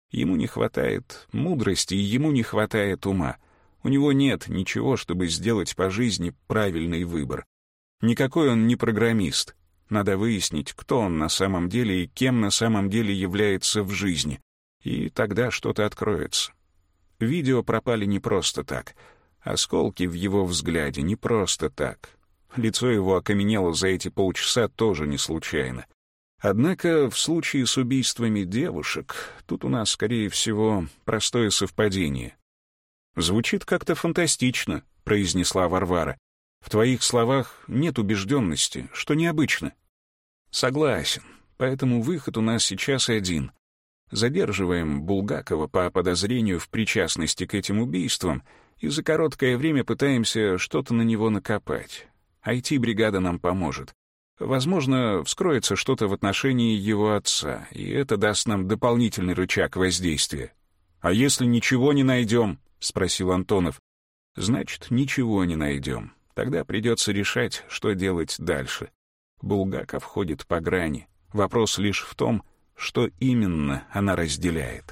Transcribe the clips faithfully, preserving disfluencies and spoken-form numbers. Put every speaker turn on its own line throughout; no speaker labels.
Ему не хватает мудрости, и ему не хватает ума. У него нет ничего, чтобы сделать по жизни правильный выбор. Никакой он не программист. Надо выяснить, кто он на самом деле и кем на самом деле является в жизни. И тогда что-то откроется. Видео пропали не просто так. Осколки в его взгляде не просто так. Лицо его окаменело за эти полчаса тоже не случайно. Однако в случае с убийствами девушек тут у нас, скорее всего, простое совпадение. «Звучит как-то фантастично», — произнесла Варвара. «В твоих словах нет убежденности, что необычно». «Согласен, поэтому выход у нас сейчас один. Задерживаем Булгакова по подозрению в причастности к этим убийствам и за короткое время пытаемся что-то на него накопать. ай ти-бригада нам поможет. Возможно, вскроется что-то в отношении его отца, и это даст нам дополнительный рычаг воздействия». «А если ничего не найдем?» — спросил Антонов. «Значит, ничего не найдем. Тогда придется решать, что делать дальше. Булгаков ходит по грани. Вопрос лишь в том, что именно она разделяет».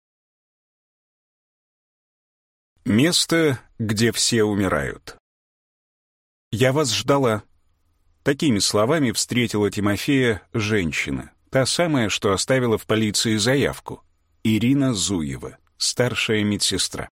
Место, где все умирают. «Я вас ждала». Такими словами встретила Тимофея женщина, та самая, что оставила в полиции заявку. Ирина Зуева, старшая медсестра.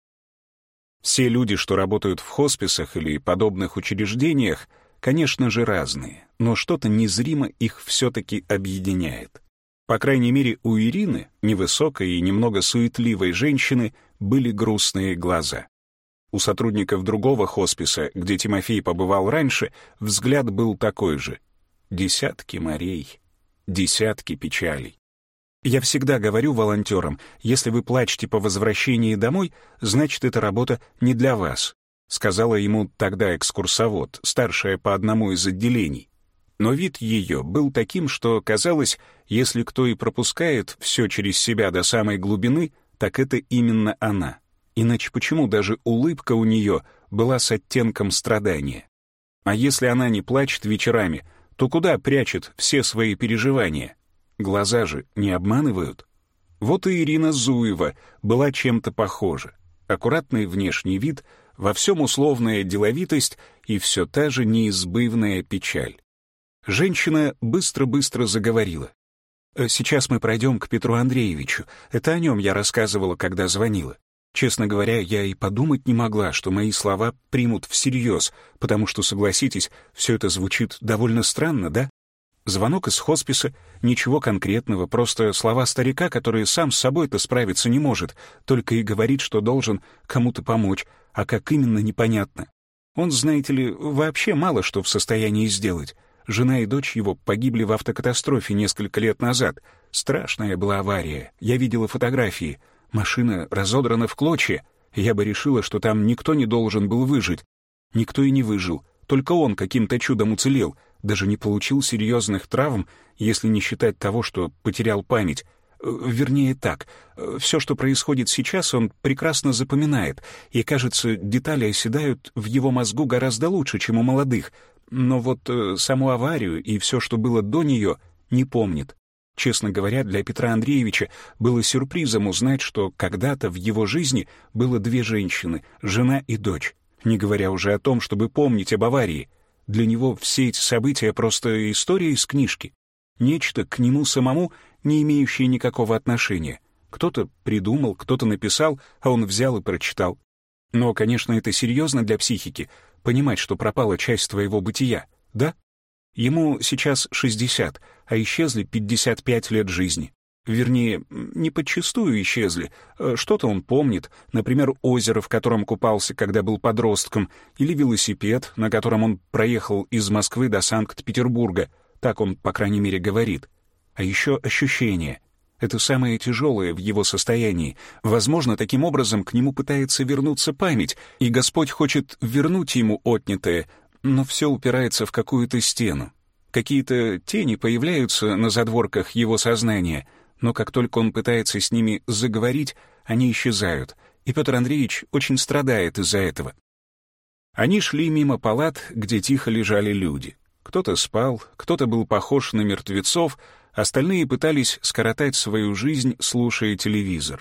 Все люди, что работают в хосписах или подобных учреждениях, конечно же, разные, но что-то незримо их все-таки объединяет. По крайней мере, у Ирины, невысокой и немного суетливой женщины, были грустные глаза. У сотрудников другого хосписа, где Тимофей побывал раньше, взгляд был такой же. Десятки морей, десятки печалей. Я всегда говорю волонтерам, если вы плачете по возвращении домой, значит, эта работа не для вас, сказала ему тогда экскурсовод, старшая по одному из отделений. Но вид ее был таким, что казалось, если кто и пропускает все через себя до самой глубины, так это именно она. Иначе почему даже улыбка у нее была с оттенком страдания? А если она не плачет вечерами, то куда прячет все свои переживания? Глаза же не обманывают. Вот и Ирина Зуева была чем-то похожа. Аккуратный внешний вид, во всем условная деловитость и все та же неизбывная печаль. Женщина быстро-быстро заговорила. «Сейчас мы пройдем к Петру Андреевичу. Это о нем я рассказывала, когда звонила. Честно говоря, я и подумать не могла, что мои слова примут всерьез, потому что, согласитесь, все это звучит довольно странно, да? Звонок из хосписа, ничего конкретного, просто слова старика, который сам с собой-то справиться не может, только и говорит, что должен кому-то помочь, а как именно непонятно. Он, знаете ли, вообще мало что в состоянии сделать. Жена и дочь его погибли в автокатастрофе несколько лет назад. Страшная была авария, я видела фотографии. Машина разодрана в клочья. Я бы решила, что там никто не должен был выжить. Никто и не выжил. Только он каким-то чудом уцелел. Даже не получил серьезных травм, если не считать того, что потерял память. Вернее так, все, что происходит сейчас, он прекрасно запоминает. И, кажется, детали оседают в его мозгу гораздо лучше, чем у молодых. Но вот э, саму аварию и все, что было до нее, не помнит. Честно говоря, для Петра Андреевича было сюрпризом узнать, что когда-то в его жизни было две женщины, жена и дочь, не говоря уже о том, чтобы помнить об аварии. Для него все эти события просто история из книжки. Нечто к нему самому, не имеющее никакого отношения. Кто-то придумал, кто-то написал, а он взял и прочитал. Но, конечно, это серьезно для психики, понимать, что пропала часть твоего бытия, да? Ему сейчас шестьдесят, а исчезли пятьдесят пять лет жизни. Вернее, не подчистую исчезли. Что-то он помнит, например, озеро, в котором купался, когда был подростком, или велосипед, на котором он проехал из Москвы до Санкт-Петербурга. Так он, по крайней мере, говорит. А еще ощущения. Это самое тяжелое в его состоянии. Возможно, таким образом к нему пытается вернуться память, и Господь хочет вернуть ему отнятое, но все упирается в какую-то стену. Какие-то тени появляются на задворках его сознания, но как только он пытается с ними заговорить, они исчезают, и Петр Андреевич очень страдает из-за этого. Они шли мимо палат, где тихо лежали люди. Кто-то спал, кто-то был похож на мертвецов, Остальные пытались скоротать свою жизнь, слушая телевизор.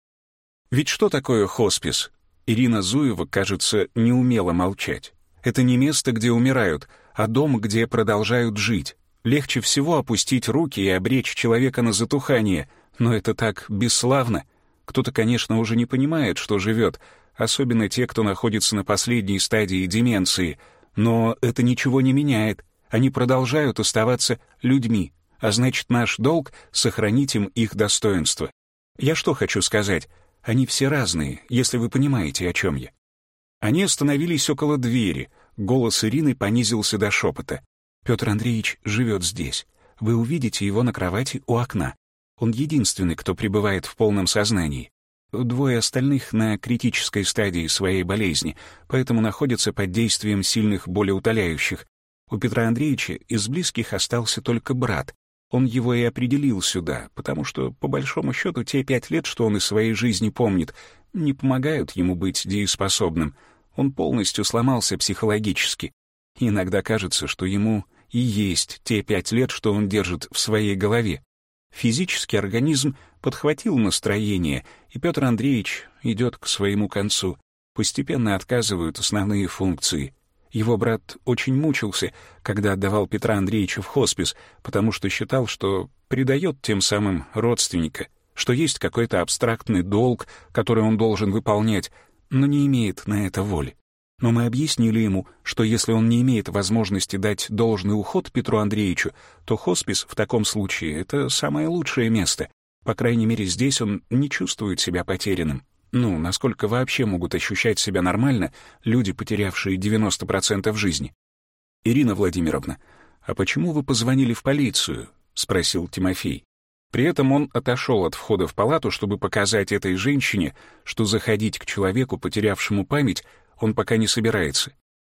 Ведь что такое хоспис? Ирина Зуева, кажется, не умела молчать. Это не место, где умирают, а дом, где продолжают жить. Легче всего опустить руки и обречь человека на затухание, но это так бесславно. Кто-то, конечно, уже не понимает, что живет, особенно те, кто находится на последней стадии деменции, но это ничего не меняет. Они продолжают оставаться людьми, а значит, наш долг — сохранить им их достоинство. Я что хочу сказать? Они все разные, если вы понимаете, о чем я. Они остановились около двери. Голос Ирины понизился до шепота. «Петр Андреевич живет здесь. Вы увидите его на кровати у окна. Он единственный, кто пребывает в полном сознании. Двое остальных на критической стадии своей болезни, поэтому находятся под действием сильных болеутоляющих. У Петра Андреевича из близких остался только брат. Он его и определил сюда, потому что, по большому счету, те пять лет, что он из своей жизни помнит, не помогают ему быть дееспособным. Он полностью сломался психологически. Иногда кажется, что ему и есть те пять лет, что он держит в своей голове. Физический организм подхватил настроение, и Петр Андреевич идет к своему концу. Постепенно отказывают основные функции. Его брат очень мучился, когда отдавал Петра Андреевича в хоспис, потому что считал, что предает тем самым родственника, что есть какой-то абстрактный долг, который он должен выполнять, но не имеет на это воли. Но мы объяснили ему, что если он не имеет возможности дать должный уход Петру Андреевичу, то хоспис в таком случае — это самое лучшее место. По крайней мере, здесь он не чувствует себя потерянным. Ну, насколько вообще могут ощущать себя нормально люди, потерявшие девяносто процентов жизни? «Ирина Владимировна, а почему вы позвонили в полицию?» — спросил Тимофей. При этом он отошел от входа в палату, чтобы показать этой женщине, что заходить к человеку, потерявшему память, он пока не собирается.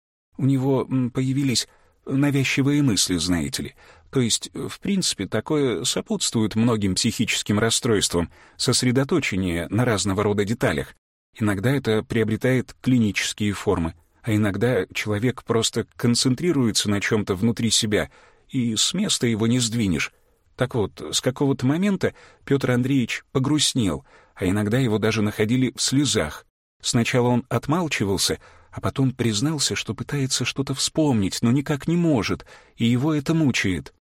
У него появились навязчивые мысли, знаете ли. То есть, в принципе, такое сопутствует многим психическим расстройствам, сосредоточение на разного рода деталях. Иногда это приобретает клинические формы, а иногда человек просто концентрируется на чем-то внутри себя, и с места его не сдвинешь. Так вот, с какого-то момента Петр Андреевич погрустнел, а иногда его даже находили в слезах. Сначала он отмалчивался, а потом признался, что пытается что-то вспомнить, но никак не может, и его это мучает.